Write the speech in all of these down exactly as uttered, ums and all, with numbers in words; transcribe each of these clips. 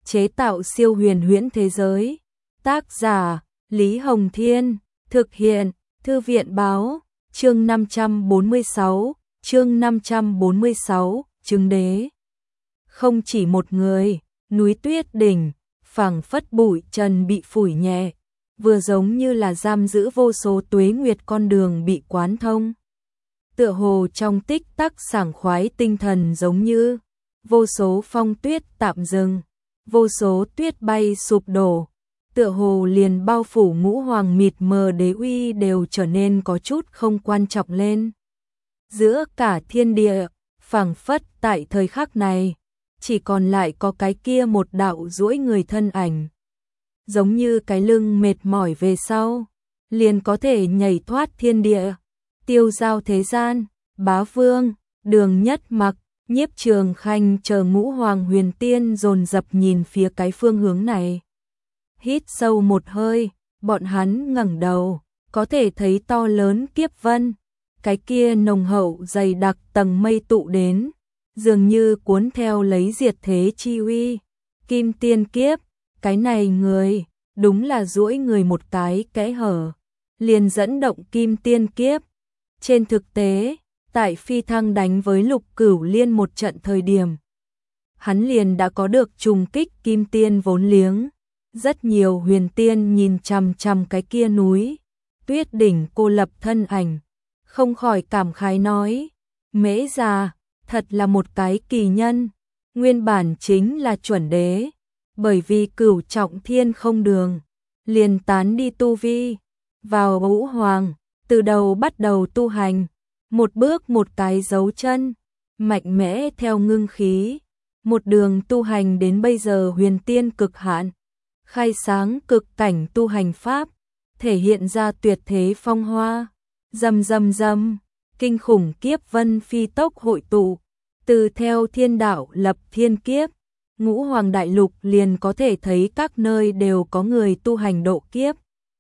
chế tạo siêu huyền huyễn thế giới. Tác giả Lý Hồng Thiên, thực hiện Thư viện Báo, chương năm trăm bốn mươi sáu, chương năm trăm bốn mươi sáu, Trứng Đế. Không chỉ một người, núi tuyết đỉnh, phảng phất bụi trần bị phủi nhẹ, vừa giống như là giam giữ vô số tuế nguyệt con đường bị quán thông. Tựa hồ trong tích tắc sảng khoái tinh thần giống như vô số phong tuyết tạm dừng, vô số tuyết bay sụp đổ, tựa hồ liền bao phủ ngũ hoàng mịt mờ đế uy đều trở nên có chút không quan trọng lên. Giữa cả thiên địa, phảng phất tại thời khắc này, chỉ còn lại có cái kia một đạo duỗi người thân ảnh. Giống như cái lưng mệt mỏi về sau, liền có thể nhảy thoát thiên địa, tiêu giao thế gian. Bá Vương, Đường Nhất Mặc, Nhiếp Trường Khanh chờ ngũ hoàng huyền tiên dồn dập nhìn phía cái phương hướng này. Hít sâu một hơi, bọn hắn ngẩng đầu, có thể thấy to lớn kiếp vân, cái kia nồng hậu dày đặc tầng mây tụ đến, dường như cuốn theo lấy diệt thế chi uy. Kim tiên kiếp, cái này người, đúng là duỗi người một cái kẽ hở, liền dẫn động kim tiên kiếp. Trên thực tế, tại phi thăng đánh với Lục Cửu Liên một trận thời điểm, hắn liền đã có được trùng kích kim tiên vốn liếng. Rất nhiều huyền tiên nhìn chằm chằm cái kia núi tuyết đỉnh cô lập thân ảnh, không khỏi cảm khái nói: Mễ già, thật là một cái kỳ nhân, nguyên bản chính là chuẩn đế, bởi vì cửu trọng thiên không đường, liền tán đi tu vi, vào ngũ hoàng, từ đầu bắt đầu tu hành, một bước một cái dấu chân, mạnh mẽ theo ngưng khí, một đường tu hành đến bây giờ huyền tiên cực hạn, khai sáng cực cảnh tu hành pháp, thể hiện ra tuyệt thế phong hoa. Rầm rầm rầm, kinh khủng kiếp vân phi tốc hội tụ, từ theo thiên đạo lập thiên kiếp, ngũ hoàng đại lục liền có thể thấy các nơi đều có người tu hành độ kiếp.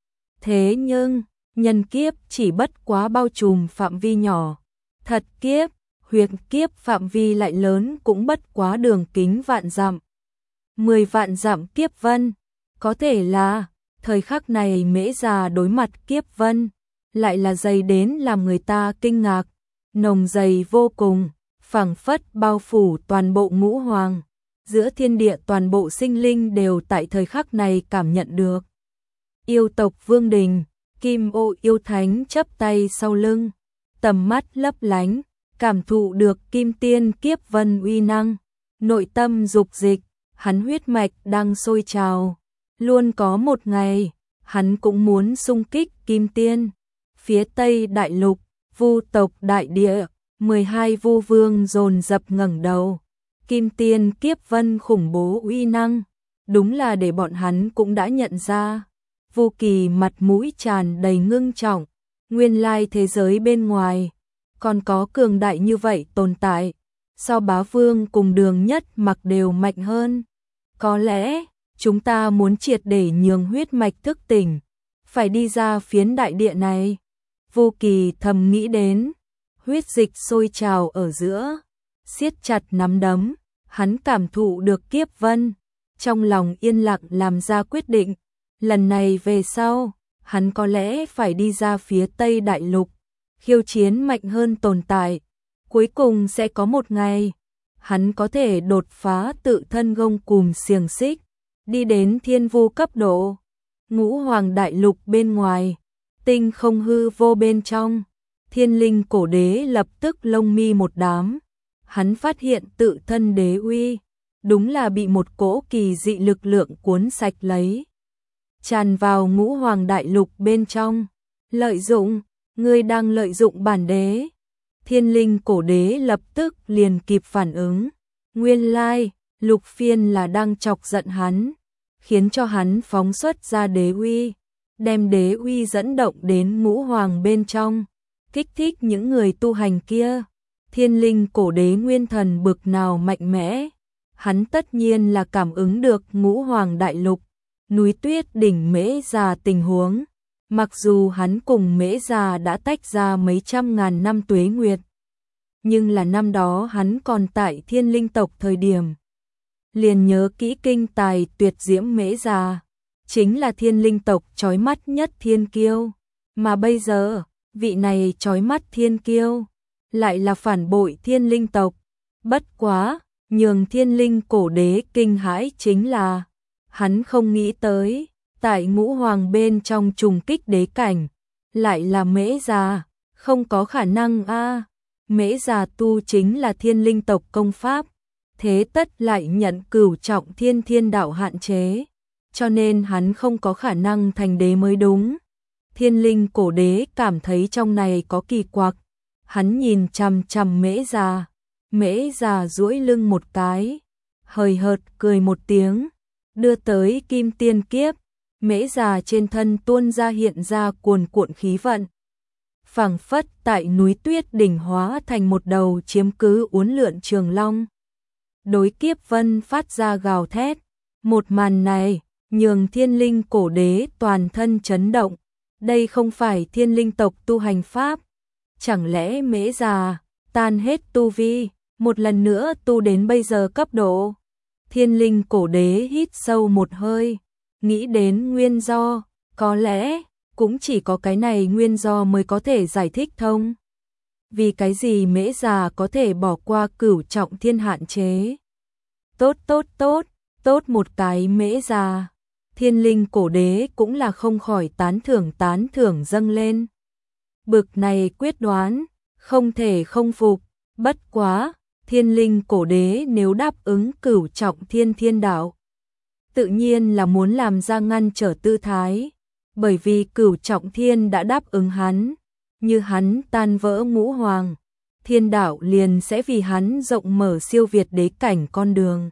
Thế nhưng, nhân kiếp chỉ bất quá bao trùm phạm vi nhỏ, thật kiếp, huyền kiếp phạm vi lại lớn cũng bất quá đường kính vạn dặm. Mười vạn dặm kiếp vân, có thể là, thời khắc này Mễ già đối mặt kiếp vân, lại là dày đến làm người ta kinh ngạc, nồng dày vô cùng, phảng phất bao phủ toàn bộ ngũ hoàng, giữa thiên địa toàn bộ sinh linh đều tại thời khắc này cảm nhận được. Yêu tộc Vương Đình, Kim Ô yêu thánh chắp tay sau lưng, tầm mắt lấp lánh, cảm thụ được kim tiên kiếp vân uy năng, nội tâm dục dịch, hắn huyết mạch đang sôi trào, luôn có một ngày, hắn cũng muốn xung kích kim tiên. Phía Tây Đại Lục, Vu tộc đại địa, mười hai vu vương dồn dập ngẩng đầu, kim tiên kiếp vân khủng bố uy năng, đúng là để bọn hắn cũng đã nhận ra. Vu Kỳ mặt mũi tràn đầy ngưng trọng, nguyên lai thế giới bên ngoài còn có cường đại như vậy tồn tại, so Bá Vương cùng Đường Nhất Mặc đều mạnh hơn. Có lẽ, chúng ta muốn triệt để nhường huyết mạch thức tỉnh, phải đi ra phiến đại địa này. Vu Kỳ thầm nghĩ đến, huyết dịch sôi trào ở giữa, siết chặt nắm đấm, hắn cảm thụ được kiếp vân, trong lòng yên lặng làm ra quyết định. Lần này về sau, hắn có lẽ phải đi ra phía Tây Đại Lục, khiêu chiến mạnh hơn tồn tại. Cuối cùng sẽ có một ngày, hắn có thể đột phá tự thân gông cùm xiềng xích, đi đến thiên vu cấp độ. Ngũ hoàng đại lục bên ngoài, tinh không hư vô bên trong, thiên linh cổ đế lập tức lông mi một đám. Hắn phát hiện tự thân đế uy, đúng là bị một cỗ kỳ dị lực lượng cuốn sạch lấy, tràn vào ngũ hoàng đại lục bên trong. Lợi dụng, ngươi đang lợi dụng bản đế. Thiên linh cổ đế lập tức liền kịp phản ứng. Nguyên lai, Lục Phiên là đang chọc giận hắn, khiến cho hắn phóng xuất ra đế uy, đem đế uy dẫn động đến ngũ hoàng bên trong, kích thích những người tu hành kia. Thiên linh cổ đế nguyên thần bực nào mạnh mẽ, hắn tất nhiên là cảm ứng được ngũ hoàng đại lục, núi tuyết đỉnh Mễ già tình huống. Mặc dù hắn cùng Mễ già đã tách ra mấy trăm ngàn năm tuế nguyệt, nhưng là năm đó hắn còn tại thiên linh tộc thời điểm. liền nhớ kỹ kinh tài tuyệt diễm Mễ Già, chính là thiên linh tộc chói mắt nhất thiên kiêu, mà bây giờ, vị này chói mắt thiên kiêu, lại là phản bội thiên linh tộc. Bất quá, nhường thiên linh cổ đế kinh hãi chính là, hắn không nghĩ tới, tại ngũ hoàng bên trong trùng kích đế cảnh, lại là Mễ Già, không có khả năng a. Mễ Già tu chính là thiên linh tộc công pháp, thế tất lại nhận cửu trọng thiên thiên đạo hạn chế, cho nên hắn không có khả năng thành đế mới đúng. Thiên linh cổ đế cảm thấy trong này có kỳ quặc, hắn nhìn chằm chằm Mễ Già, Mễ Già duỗi lưng một cái, hời hợt cười một tiếng, đưa tới kim tiên kiếp, Mễ Già trên thân tuôn ra hiện ra cuồn cuộn khí vận, phảng phất tại núi tuyết đỉnh hóa thành một đầu chiếm cứ uốn lượn trường long. Đối kiếp vân phát ra gào thét, một màn này nhường thiên linh cổ đế toàn thân chấn động, đây không phải thiên linh tộc tu hành pháp, chẳng lẽ Mễ Già tan hết tu vi, một lần nữa tu đến bây giờ cấp độ. Thiên linh cổ đế hít sâu một hơi, nghĩ đến nguyên do, có lẽ cũng chỉ có cái này nguyên do mới có thể giải thích thông. Vì cái gì Mễ Già có thể bỏ qua cửu trọng thiên hạn chế? Tốt tốt tốt, tốt một cái Mễ Già. Thiên linh cổ đế cũng là không khỏi tán thưởng tán thưởng dâng lên. Bực này quyết đoán, không thể không phục, bất quá, thiên linh cổ đế nếu đáp ứng cửu trọng thiên thiên đạo, tự nhiên là muốn làm ra ngăn trở tư thái, bởi vì cửu trọng thiên đã đáp ứng hắn, như hắn tan vỡ ngũ hoàng, thiên đạo liền sẽ vì hắn rộng mở siêu việt đế cảnh con đường.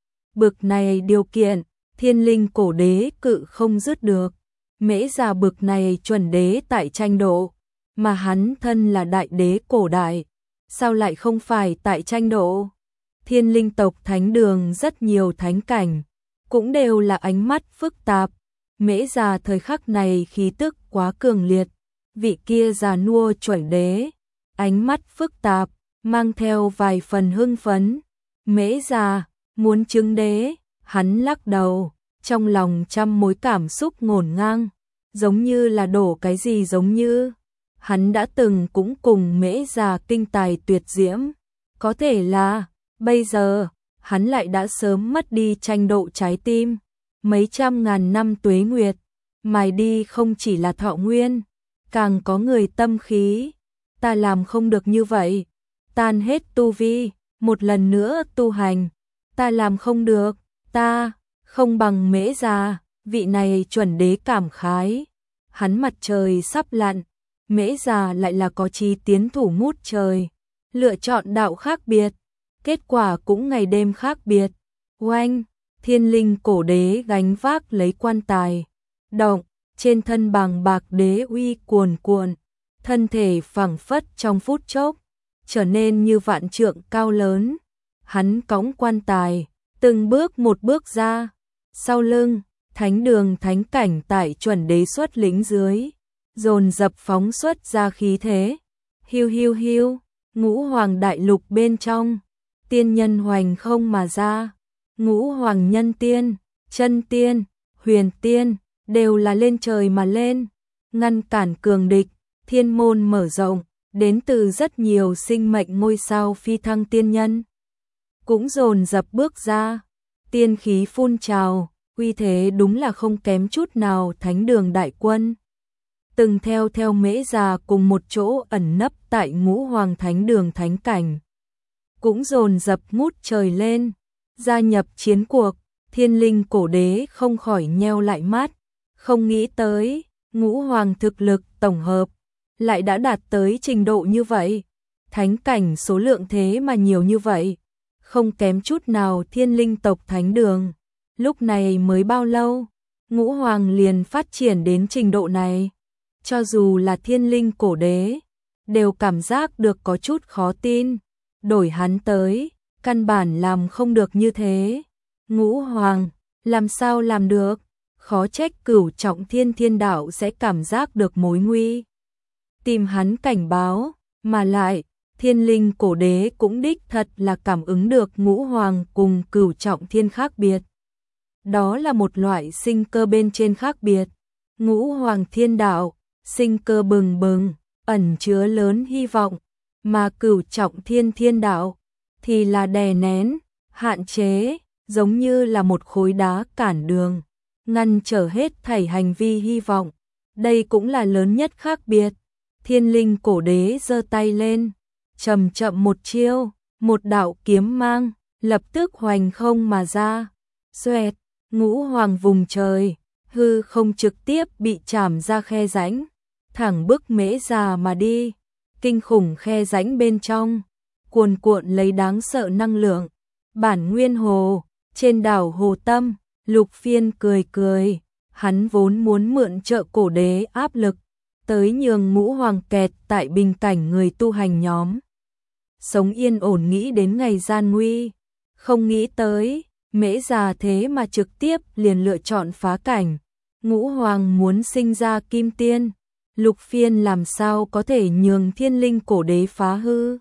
Bực này điều kiện, thiên linh cổ đế cự không dứt được, Mễ Già bực này chuẩn đế tại tranh độ, mà hắn thân là đại đế cổ đại, sao lại không phải tại tranh độ? Thiên linh tộc thánh đường rất nhiều thánh cảnh, cũng đều là ánh mắt phức tạp, Mễ Già thời khắc này khí tức quá cường liệt, vị kia già nua chuẩn đế, ánh mắt phức tạp, mang theo vài phần hưng phấn. Mễ Già muốn chứng đế, hắn lắc đầu, trong lòng trăm mối cảm xúc ngổn ngang, giống như là đổ cái gì giống như. Hắn đã từng cũng cùng Mễ Già kinh tài tuyệt diễm, có thể là, bây giờ, hắn lại đã sớm mất đi tranh độ trái tim, mấy trăm ngàn năm tuế nguyệt, mài đi không chỉ là thọ nguyên, càng có người tâm khí, ta làm không được như vậy, tan hết tu vi, một lần nữa tu hành, ta làm không được, ta không bằng Mễ Già, vị này chuẩn đế cảm khái, hắn mặt trời sắp lặn, Mễ Già lại là có chí tiến thủ ngút trời, lựa chọn đạo khác biệt, kết quả cũng ngày đêm khác biệt. Oanh, thiên linh cổ đế gánh vác lấy quan tài, động, trên thân bàng bạc đế uy cuồn cuộn, thân thể phẳng phất trong phút chốc, trở nên như vạn trượng cao lớn. Hắn cõng quan tài, từng bước một bước ra, sau lưng, thánh đường thánh cảnh tại chuẩn đế xuất lĩnh dưới, dồn dập phóng xuất ra khí thế. Hiu hiu hiu, ngũ hoàng đại lục bên trong, tiên nhân hoành không mà ra, ngũ hoàng nhân tiên, chân tiên, huyền tiên, đều là lên trời mà lên, ngăn cản cường địch, thiên môn mở rộng, đến từ rất nhiều sinh mệnh ngôi sao phi thăng tiên nhân. Cũng dồn dập bước ra, tiên khí phun trào, uy thế đúng là không kém chút nào thánh đường đại quân. Từng theo theo Mễ Già cùng một chỗ ẩn nấp tại ngũ hoàng thánh đường thánh cảnh. Cũng dồn dập ngút trời lên, gia nhập chiến cuộc, thiên linh cổ đế không khỏi nheo lại mắt, không nghĩ tới, ngũ hoàng thực lực tổng hợp, lại đã đạt tới trình độ như vậy, thánh cảnh số lượng thế mà nhiều như vậy, không kém chút nào thiên linh tộc thánh đường. Lúc này mới bao lâu, ngũ hoàng liền phát triển đến trình độ này, cho dù là thiên linh cổ đế, đều cảm giác được có chút khó tin, đổi hắn tới, căn bản làm không được như thế. Ngũ hoàng, làm sao làm được, khó trách cửu trọng thiên thiên đạo sẽ cảm giác được mối nguy. Tìm hắn cảnh báo, mà lại, Thiên linh cổ đế cũng đích thật là cảm ứng được ngũ hoàng cùng cửu trọng thiên khác biệt. Đó là một loại sinh cơ bên trên khác biệt. Ngũ hoàng thiên đạo, sinh cơ bừng bừng, ẩn chứa lớn hy vọng, mà cửu trọng thiên thiên đạo thì là đè nén, hạn chế, giống như là một khối đá cản đường, ngăn trở hết thảy hành vi hy vọng. Đây cũng là lớn nhất khác biệt. Thiên linh cổ đế giơ tay lên, chậm chậm một chiêu, một đạo kiếm mang, lập tức hoành không mà ra. Xoẹt, ngũ hoàng vùng trời, hư không trực tiếp bị chảm ra khe rãnh, thẳng bức Mễ Già mà đi. Kinh khủng khe rãnh bên trong, cuồn cuộn lấy đáng sợ năng lượng. Bản nguyên hồ, trên đảo Hồ Tâm, Lục Phiên cười cười, hắn vốn muốn mượn trợ cổ đế áp lực, tới nhường ngũ hoàng kẹt tại bình cảnh người tu hành nhóm. Sống yên ổn nghĩ đến ngày gian nguy, không nghĩ tới, Mễ Già thế mà trực tiếp liền lựa chọn phá cảnh. Ngũ hoàng muốn sinh ra kim tiên, Lục Phiên làm sao có thể nhường thiên linh cổ đế phá hư.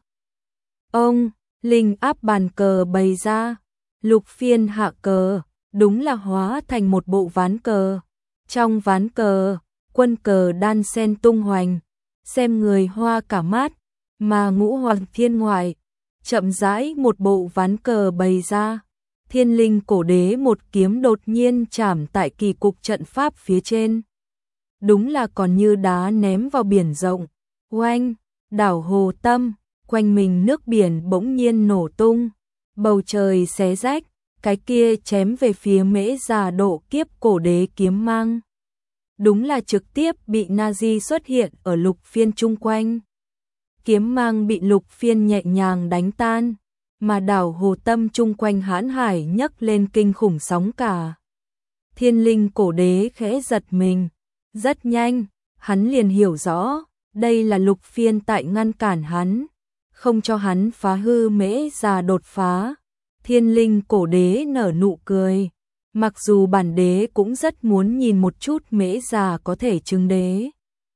Ông, linh áp bàn cờ bày ra, Lục Phiên hạ cờ, đúng là hóa thành một bộ ván cờ. Trong ván cờ, quân cờ đan sen tung hoành, xem người hoa cả mắt, mà ngũ hoàng thiên ngoại, chậm rãi một bộ ván cờ bày ra. Thiên linh cổ đế một kiếm đột nhiên chạm tại kỳ cục trận pháp phía trên. Đúng là còn như đá ném vào biển rộng. Oanh, đảo Hồ Tâm, quanh mình nước biển bỗng nhiên nổ tung. Bầu trời xé rách, cái kia chém về phía Mễ Già độ kiếp cổ đế kiếm mang. Đúng là trực tiếp bị Nazi xuất hiện ở Lục Phiên chung quanh. Kiếm mang bị Lục Phiên nhẹ nhàng đánh tan, mà đảo Hồ Tâm chung quanh hãn hải nhấc lên kinh khủng sóng cả. Thiên linh cổ đế khẽ giật mình, rất nhanh, hắn liền hiểu rõ, đây là Lục Phiên tại ngăn cản hắn, không cho hắn phá hư Mễ Già đột phá. Thiên linh cổ đế nở nụ cười, mặc dù bản đế cũng rất muốn nhìn một chút Mễ Già có thể chứng đế.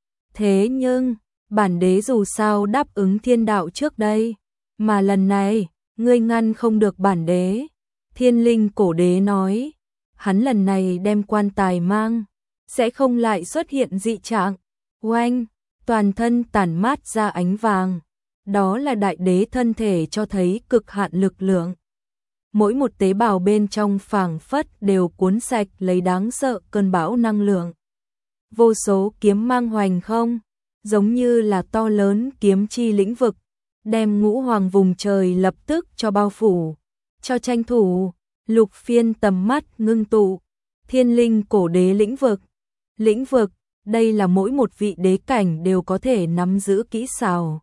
Thế nhưng, bản đế dù sao đáp ứng thiên đạo trước đây, mà lần này, ngươi ngăn không được bản đế. Thiên linh cổ đế nói, hắn lần này đem quan tài mang, sẽ không lại xuất hiện dị trạng. Oanh, toàn thân tản mát ra ánh vàng, đó là đại đế thân thể cho thấy cực hạn lực lượng. Mỗi một tế bào bên trong phảng phất đều cuốn sạch lấy đáng sợ cơn bão năng lượng. Vô số kiếm mang hoành không, giống như là to lớn kiếm chi lĩnh vực, đem ngũ hoàng vùng trời lập tức cho bao phủ, cho tranh thủ. Lục Phiên tầm mắt ngưng tụ, thiên linh cổ đế lĩnh vực. Lĩnh vực, đây là mỗi một vị đế cảnh đều có thể nắm giữ kỹ xảo.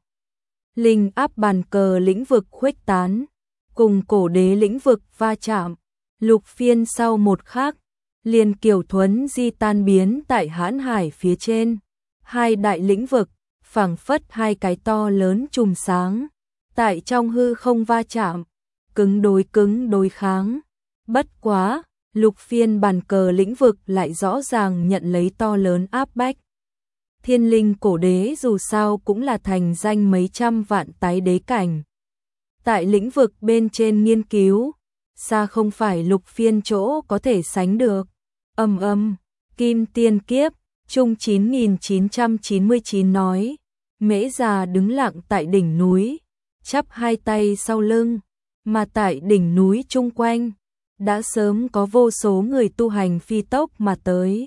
Linh áp bàn cờ lĩnh vực khuếch tán, cùng cổ đế lĩnh vực va chạm. Lục Phiên sau một khắc, liền kiểu thuấn di tan biến tại hãn hải phía trên. Hai đại lĩnh vực, phảng phất hai cái to lớn chùm sáng, tại trong hư không va chạm, cứng đối cứng đối kháng. Bất quá, Lục Phiên bàn cờ lĩnh vực lại rõ ràng nhận lấy to lớn áp bách. Thiên linh cổ đế dù sao cũng là thành danh mấy trăm vạn tái đế cảnh. Tại lĩnh vực bên trên nghiên cứu, xa không phải Lục Phiên chỗ có thể sánh được. Âm âm, Kim Tiên Kiếp, Trung chín nghìn chín trăm chín mươi chín nói, Mễ Già đứng lặng tại đỉnh núi, chắp hai tay sau lưng, mà tại đỉnh núi chung quanh, đã sớm có vô số người tu hành phi tốc mà tới.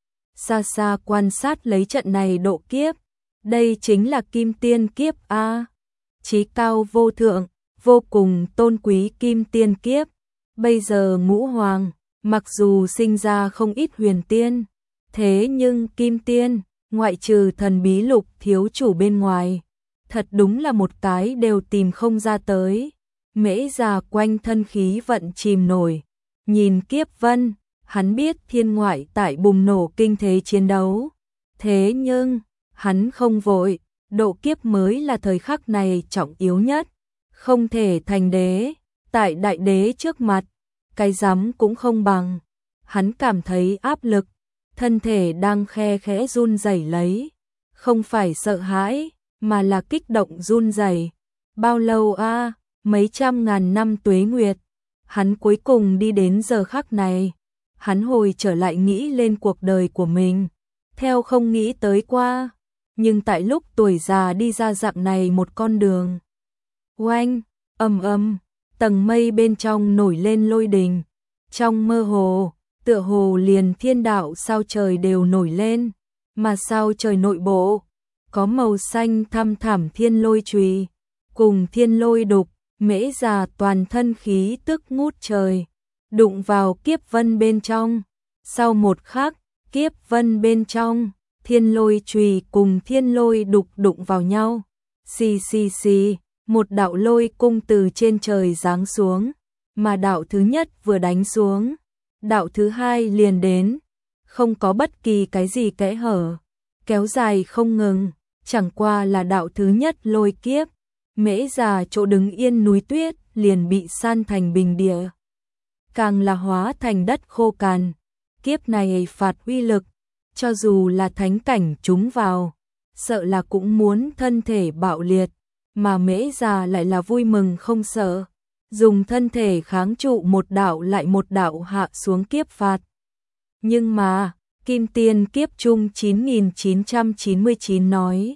Xa xa quan sát lấy trận này độ kiếp, đây chính là Kim Tiên Kiếp A. Chí cao vô thượng, vô cùng tôn quý Kim Tiên Kiếp. Bây giờ ngũ hoàng, mặc dù sinh ra không ít huyền tiên, thế nhưng Kim Tiên, ngoại trừ thần bí Lục thiếu chủ bên ngoài, thật đúng là một cái đều tìm không ra tới. Mễ Già quanh thân khí vận chìm nổi, nhìn Kiếp Vân, hắn biết thiên ngoại tại bùng nổ kinh thế chiến đấu. Thế nhưng, hắn không vội, độ kiếp mới là thời khắc này trọng yếu nhất, không thể thành đế, tại đại đế trước mặt, cái dám cũng không bằng. Hắn cảm thấy áp lực, thân thể đang khe khẽ run rẩy lấy, không phải sợ hãi, mà là kích động run rẩy. Bao lâu a, mấy trăm ngàn năm tuế nguyệt, hắn cuối cùng đi đến giờ khắc này. Hắn hồi trở lại nghĩ lên cuộc đời của mình, theo không nghĩ tới qua, nhưng tại lúc tuổi già đi ra dạng này một con đường. Oanh, ầm ầm, tầng mây bên trong nổi lên lôi đình, trong mơ hồ, tựa hồ liền thiên đạo sao trời đều nổi lên, mà sao trời nội bộ có màu xanh thăm thẳm thiên lôi chùy, cùng thiên lôi đục, Mễ Già toàn thân khí tức ngút trời, đụng vào kiếp vân bên trong. Sau một khắc, kiếp vân bên trong, thiên lôi chùy cùng thiên lôi đục đụng vào nhau. Xì xì xì, một đạo lôi cung từ trên trời giáng xuống, mà đạo thứ nhất vừa đánh xuống, đạo thứ hai liền đến, không có bất kỳ cái gì kẽ hở, kéo dài không ngừng, chẳng qua là đạo thứ nhất lôi kiếp. Mễ Già chỗ đứng yên núi tuyết liền bị san thành bình địa, càng là hóa thành đất khô cằn. Kiếp này phạt uy lực, cho dù là thánh cảnh chúng vào, sợ là cũng muốn thân thể bạo liệt, mà Mễ Già lại là vui mừng không sợ, dùng thân thể kháng trụ một đạo lại một đạo hạ xuống kiếp phạt. Nhưng mà, Kim Tiên kiếp trung chín nghìn chín trăm chín mươi chín nói,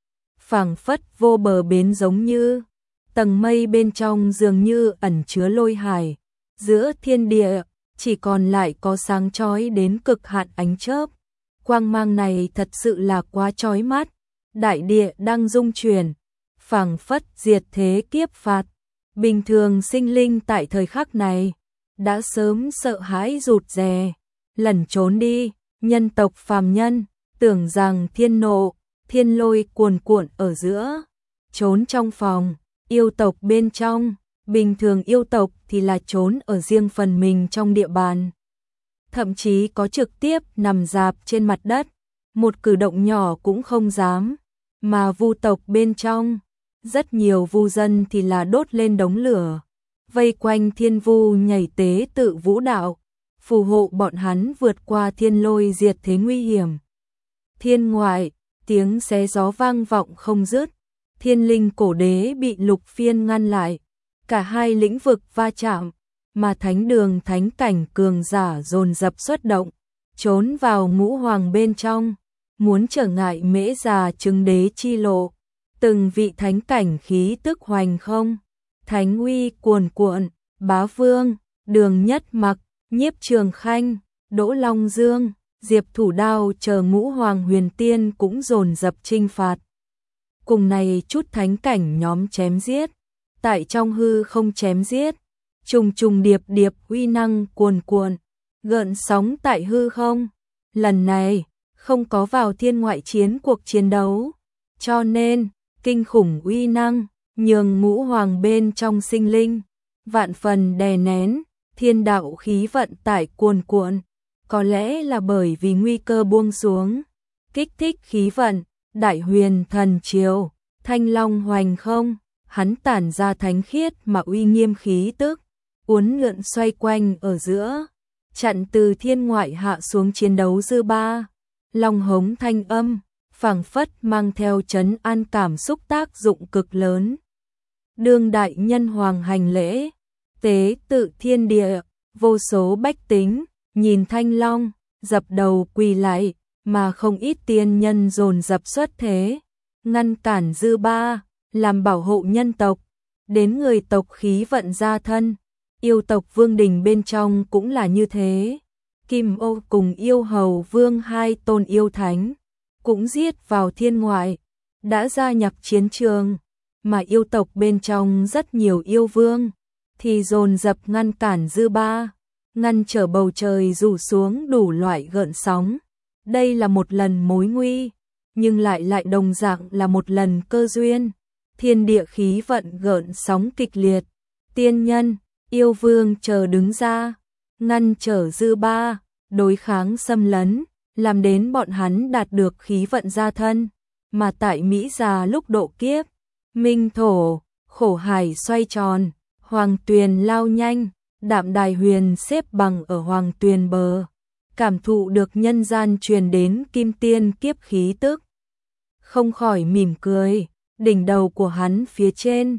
phảng phất vô bờ bến, giống như tầng mây bên trong dường như ẩn chứa lôi hải, giữa thiên địa chỉ còn lại có sáng chói đến cực hạn ánh chớp. Quang mang này thật sự là quá chói mắt, đại địa đang rung chuyển, phảng phất diệt thế kiếp phạt. Bình thường sinh linh tại thời khắc này đã sớm sợ hãi rụt rè, lẩn trốn đi. Nhân tộc phàm nhân tưởng rằng thiên nộ, thiên lôi cuồn cuộn ở giữa, trốn trong phòng. Yêu tộc bên trong, bình thường yêu tộc thì là trốn ở riêng phần mình trong địa bàn, thậm chí có trực tiếp nằm rạp trên mặt đất, một cử động nhỏ cũng không dám. Mà vu tộc bên trong, rất nhiều vu dân thì là đốt lên đống lửa, vây quanh thiên vu nhảy tế tự vũ đạo, phù hộ bọn hắn vượt qua thiên lôi diệt thế nguy hiểm. Thiên ngoại, tiếng xé gió vang vọng không dứt, thiên linh cổ đế bị lục phiên ngăn lại, cả hai lĩnh vực va chạm, mà thánh đường thánh cảnh cường giả dồn dập xuất động, trốn vào ngũ hoàng bên trong, muốn trở ngại Mễ Già chứng đế chi lộ. Từng vị thánh cảnh khí tức hoành không, thánh uy cuồn cuộn, Bá Vương, Đường Nhất Mặc, Nhiếp Trường Khanh, Đỗ Long Dương, Diệp Thủ Đao chờ ngũ hoàng huyền tiên cũng dồn dập chinh phạt. Cùng này chút thánh cảnh nhóm chém giết, tại trong hư không chém giết, trùng trùng điệp điệp uy năng cuồn cuộn, gợn sóng tại hư không. Lần này, không có vào thiên ngoại chiến cuộc chiến đấu, cho nên, kinh khủng uy năng, nhường ngũ hoàng bên trong sinh linh, vạn phần đè nén, thiên đạo khí vận tải cuồn cuộn, có lẽ là bởi vì nguy cơ buông xuống, kích thích khí vận, đại huyền thần triều, thanh long hoành không, hắn tản ra thánh khiết mà uy nghiêm khí tức, uốn lượn xoay quanh ở giữa, chặn từ thiên ngoại hạ xuống chiến đấu dư ba, long hống thanh âm, phảng phất mang theo trấn an cảm xúc tác dụng cực lớn. Đương đại nhân hoàng hành lễ, tế tự thiên địa, vô số bách tính, nhìn thanh long, dập đầu quỳ lại, mà không ít tiên nhân dồn dập xuất thế, ngăn cản dư ba, làm bảo hộ nhân tộc, đến người tộc khí vận gia thân. Yêu tộc vương đình bên trong cũng là như thế, Kim Ô cùng yêu hầu vương hai tôn yêu thánh, cũng giết vào thiên ngoại, đã gia nhập chiến trường, mà yêu tộc bên trong rất nhiều yêu vương, thì dồn dập ngăn cản dư ba, ngăn trở bầu trời rủ xuống đủ loại gợn sóng. Đây là một lần mối nguy, nhưng lại lại đồng dạng là một lần cơ duyên. Thiên địa khí vận gợn sóng kịch liệt, tiên nhân, yêu vương chờ đứng ra, ngăn trở dư ba, đối kháng xâm lấn, làm đến bọn hắn đạt được khí vận gia thân. Mà tại Mỹ Già lúc độ kiếp, minh thổ, khổ hải xoay tròn, hoàng tuyền lao nhanh, Đạm Đài Huyền xếp bằng ở hoàng tuyền bờ, cảm thụ được nhân gian truyền đến kim tiên kiếp khí tức, không khỏi mỉm cười. Đỉnh đầu của hắn phía trên,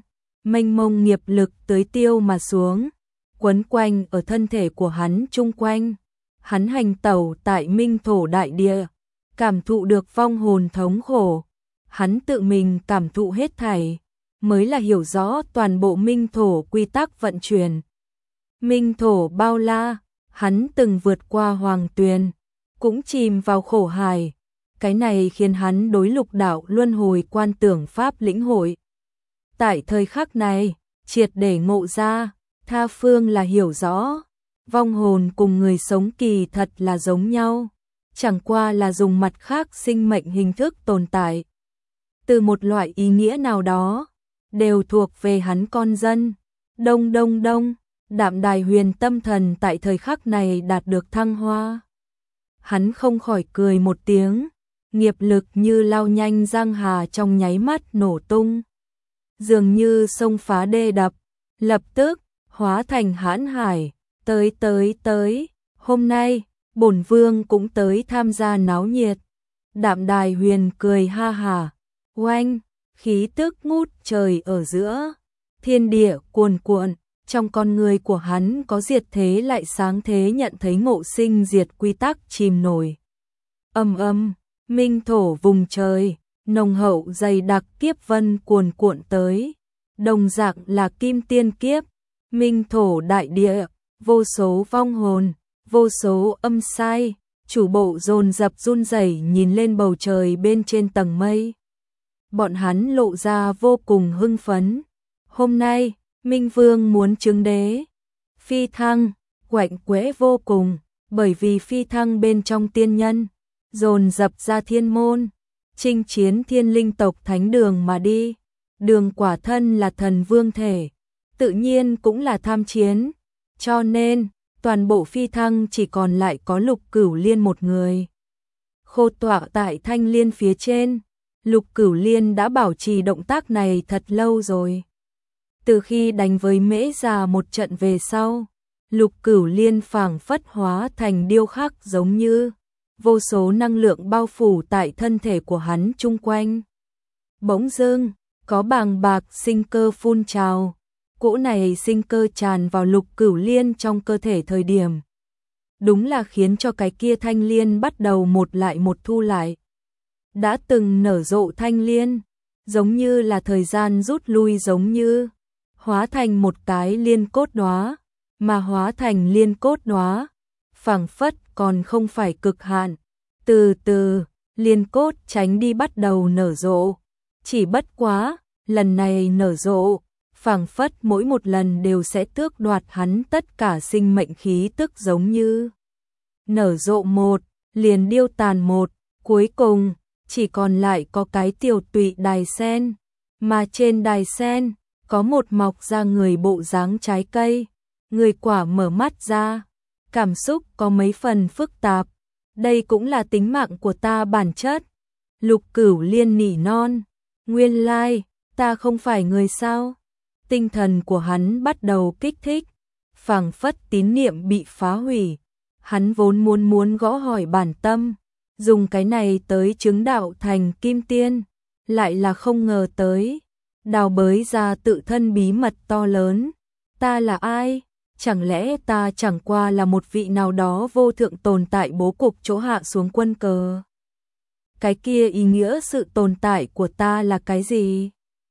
mênh mông nghiệp lực tưới tiêu mà xuống, quấn quanh ở thân thể của hắn chung quanh. Hắn hành tẩu tại minh thổ đại địa, cảm thụ được vong hồn thống khổ. Hắn tự mình cảm thụ hết thảy, mới là hiểu rõ toàn bộ minh thổ quy tắc vận chuyển. Minh thổ bao la, hắn từng vượt qua hoàng tuyền, cũng chìm vào khổ hải. Cái này khiến hắn đối lục đạo luân hồi quan tưởng pháp lĩnh hội. Tại thời khắc này, triệt để ngộ ra, tha phương là hiểu rõ, vong hồn cùng người sống kỳ thật là giống nhau, chẳng qua là dùng mặt khác sinh mệnh hình thức tồn tại. Từ một loại ý nghĩa nào đó, đều thuộc về hắn con dân. Đông đông đông, Đạm Đài Huyền tâm thần tại thời khắc này đạt được thăng hoa. Hắn không khỏi cười một tiếng, nghiệp lực như lao nhanh giang hà trong nháy mắt nổ tung. Dường như sông phá đê đập, lập tức hóa thành hãn hải, tới tới tới, hôm nay, bổn vương cũng tới tham gia náo nhiệt. Đạm Đài Huyền cười ha hả, oanh, khí tức ngút trời ở giữa, thiên địa cuồn cuộn, trong con người của hắn có diệt thế lại sáng thế nhận thấy ngộ sinh diệt quy tắc chìm nổi. Âm âm, minh thổ vùng trời, nồng hậu dày đặc kiếp vân cuồn cuộn tới, đồng dạng là kim tiên kiếp, minh thổ đại địa, vô số vong hồn, vô số âm sai, chủ bộ dồn dập run rẩy nhìn lên bầu trời bên trên tầng mây. Bọn hắn lộ ra vô cùng hưng phấn. Hôm nay, Minh Vương muốn chứng đế. Phi thăng, quạnh quẽ vô cùng, bởi vì phi thăng bên trong tiên nhân, dồn dập ra thiên môn, chinh chiến thiên linh tộc thánh đường mà đi. Đường quả thân là thần vương thể, tự nhiên cũng là tham chiến, cho nên toàn bộ phi thăng chỉ còn lại có Lục Cửu Liên một người. Khô tọa tại thanh liên phía trên, Lục Cửu Liên đã bảo trì động tác này thật lâu rồi. Từ khi đánh với Mễ Già một trận về sau, Lục Cửu Liên phảng phất hóa thành điêu khắc giống như, vô số năng lượng bao phủ tại thân thể của hắn chung quanh. Bỗng dưng, có bàng bạc sinh cơ phun trào, cỗ này sinh cơ tràn vào Lục Cửu Liên trong cơ thể thời điểm. Đúng là khiến cho cái kia thanh liên bắt đầu một lại một thu lại. Đã từng nở rộ thanh liên, giống như là thời gian rút lui giống như, hóa thành một cái liên cốt đóa, mà hóa thành liên cốt đóa, phảng phất còn không phải cực hạn. Từ từ, liên cốt tránh đi bắt đầu nở rộ, chỉ bất quá, lần này nở rộ, phảng phất mỗi một lần đều sẽ tước đoạt hắn tất cả sinh mệnh khí tức giống như. Nở rộ một, liền điêu tàn một, cuối cùng, chỉ còn lại có cái tiểu tụy đài sen, mà trên đài sen, có một mọc ra người bộ dáng trái cây, người quả mở mắt ra, cảm xúc có mấy phần phức tạp, đây cũng là tính mạng của ta bản chất. Lục Cửu Liên nỉ non, nguyên lai, ta không phải người sao? Tinh thần của hắn bắt đầu kích thích, phảng phất tín niệm bị phá hủy, hắn vốn muốn muốn gõ hỏi bản tâm, dùng cái này tới chứng đạo thành kim tiên, lại là không ngờ tới, đào bới ra tự thân bí mật to lớn. Ta là ai? Chẳng lẽ ta chẳng qua là một vị nào đó vô thượng tồn tại bố cục chỗ hạ xuống quân cờ? Cái kia ý nghĩa sự tồn tại của ta là cái gì?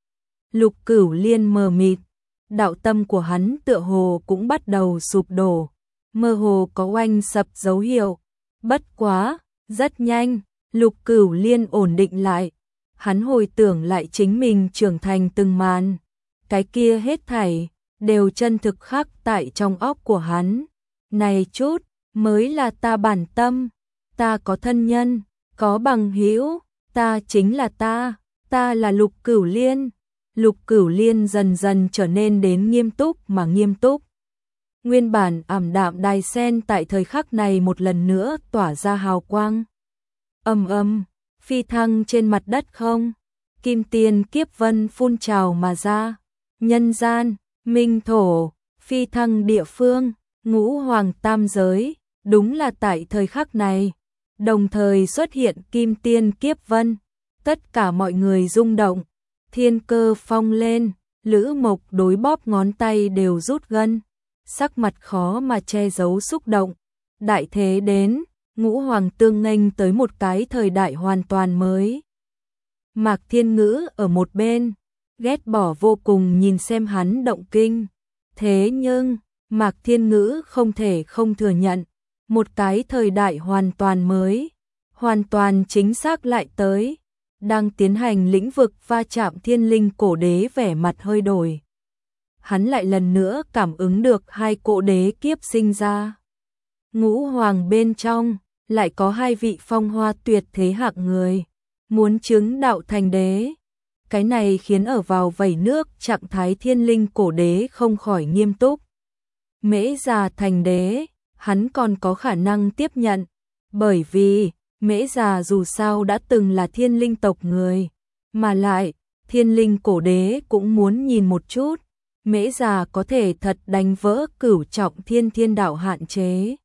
Lục Cửu Liên mờ mịt, đạo tâm của hắn tựa hồ cũng bắt đầu sụp đổ, mơ hồ có oanh sập dấu hiệu. Bất quá, rất nhanh, Lục Cửu Liên ổn định lại, hắn hồi tưởng lại chính mình trưởng thành từng màn, cái kia hết thảy đều chân thực khắc tại trong óc của hắn. Này chút, mới là ta bản tâm, ta có thân nhân, có bằng hữu, ta chính là ta, ta là Lục Cửu Liên. Lục Cửu Liên dần dần trở nên đến nghiêm túc mà nghiêm túc. Nguyên bản ảm đạm đài sen tại thời khắc này một lần nữa tỏa ra hào quang. Ầm ầm, phi thăng trên mặt đất không, kim tiền kiếp vân phun trào mà ra, nhân gian, minh thổ, phi thăng địa phương, ngũ hoàng tam giới, đúng là tại thời khắc này, đồng thời xuất hiện kim tiên kiếp vân, tất cả mọi người rung động, thiên cơ phong lên, Lữ Mộc đối bóp ngón tay đều rút gân, sắc mặt khó mà che giấu xúc động. Đại thế đến, Ngũ Hoàng tương nghênh tới một cái thời đại hoàn toàn mới. Mạc Thiên Ngữ ở một bên, ghét bỏ vô cùng nhìn xem hắn động kinh. Thế nhưng, Mạc Thiên Ngữ không thể không thừa nhận, một cái thời đại hoàn toàn mới, hoàn toàn chính xác lại tới. Đang tiến hành lĩnh vực va chạm thiên linh cổ đế vẻ mặt hơi đổi. Hắn lại lần nữa cảm ứng được hai cỗ đế kiếp sinh ra. Ngũ Hoàng bên trong, lại có hai vị phong hoa tuyệt thế hạng người, muốn chứng đạo thành đế. Cái này khiến ở vào vẩy nước trạng thái thiên linh cổ đế không khỏi nghiêm túc. Mễ Già thành đế, hắn còn có khả năng tiếp nhận, bởi vì Mễ Già dù sao đã từng là thiên linh tộc người, mà lại thiên linh cổ đế cũng muốn nhìn một chút, Mễ Già có thể thật đánh vỡ cửu trọng thiên thiên đạo hạn chế.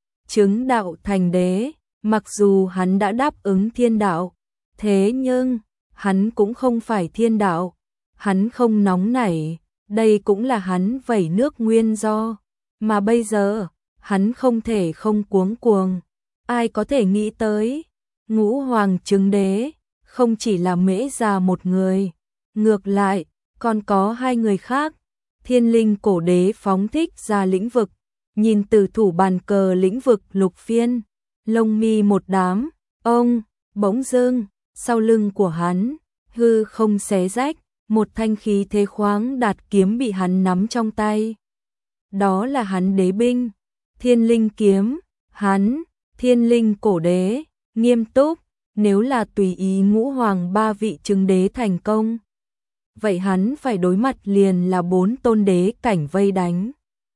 Chứng đạo thành đế, mặc dù hắn đã đáp ứng thiên đạo, thế nhưng hắn cũng không phải thiên đạo, hắn không nóng nảy, đây cũng là hắn vẩy nước nguyên do, mà bây giờ, hắn không thể không cuống cuồng. Ai có thể nghĩ tới, Ngũ Hoàng chứng đế, không chỉ là Mễ Già một người, ngược lại, còn có hai người khác. Thiên linh cổ đế phóng thích ra lĩnh vực, nhìn từ thủ bàn cờ lĩnh vực lục phiên, lông mi một đám, ông, bỗng dưng, sau lưng của hắn, hư không xé rách, một thanh khí thế khoáng đạt kiếm bị hắn nắm trong tay. Đó là hắn đế binh, thiên linh kiếm, hắn, thiên linh cổ đế, nghiêm túc, nếu là tùy ý Ngũ Hoàng ba vị chứng đế thành công. Vậy hắn phải đối mặt liền là bốn tôn đế cảnh vây đánh.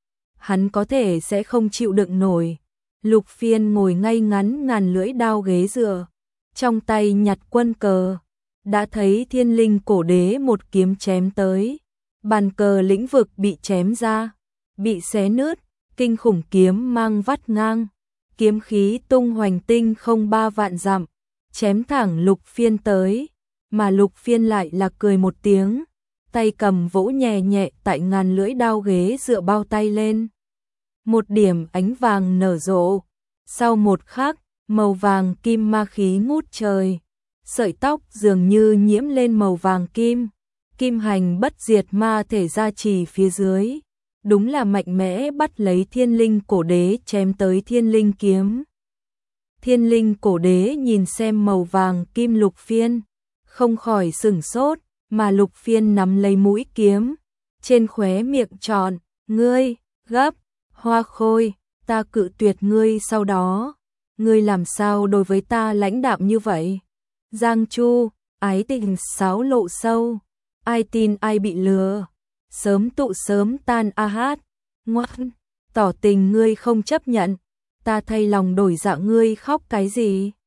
Hắn có thể sẽ không chịu đựng nổi. Lục Phiên ngồi ngay ngắn ngàn lưỡi đao ghế dựa, trong tay nhặt quân cờ, đã thấy thiên linh cổ đế một kiếm chém tới. Bàn cờ lĩnh vực bị chém ra, bị xé nứt, kinh khủng kiếm mang vắt ngang, kiếm khí tung hoành tinh không ba vạn dặm, chém thẳng Lục Phiên tới, mà Lục Phiên lại là cười một tiếng, tay cầm vỗ nhẹ nhẹ tại ngàn lưỡi đao ghế dựa bao tay lên. Một điểm ánh vàng nở rộ, sau một khắc, màu vàng kim ma khí ngút trời, sợi tóc dường như nhiễm lên màu vàng kim, kim hành bất diệt ma thể gia trì phía dưới. Đúng là mạnh mẽ bắt lấy thiên linh cổ đế chém tới thiên linh kiếm. Thiên linh cổ đế nhìn xem màu vàng kim Lục Phiên, không khỏi sửng sốt, mà Lục Phiên nắm lấy mũi kiếm, trên khóe miệng tròn, ngươi, gấp, Hoa Khôi, ta cự tuyệt ngươi sau đó, ngươi làm sao đối với ta lãnh đạm như vậy? Giang Chu, ái tình sáo lộ sâu, ai tin ai bị lừa. Sớm tụ sớm tan a hát, ngoan, tỏ tình ngươi không chấp nhận, ta thay lòng đổi dạ ngươi khóc cái gì?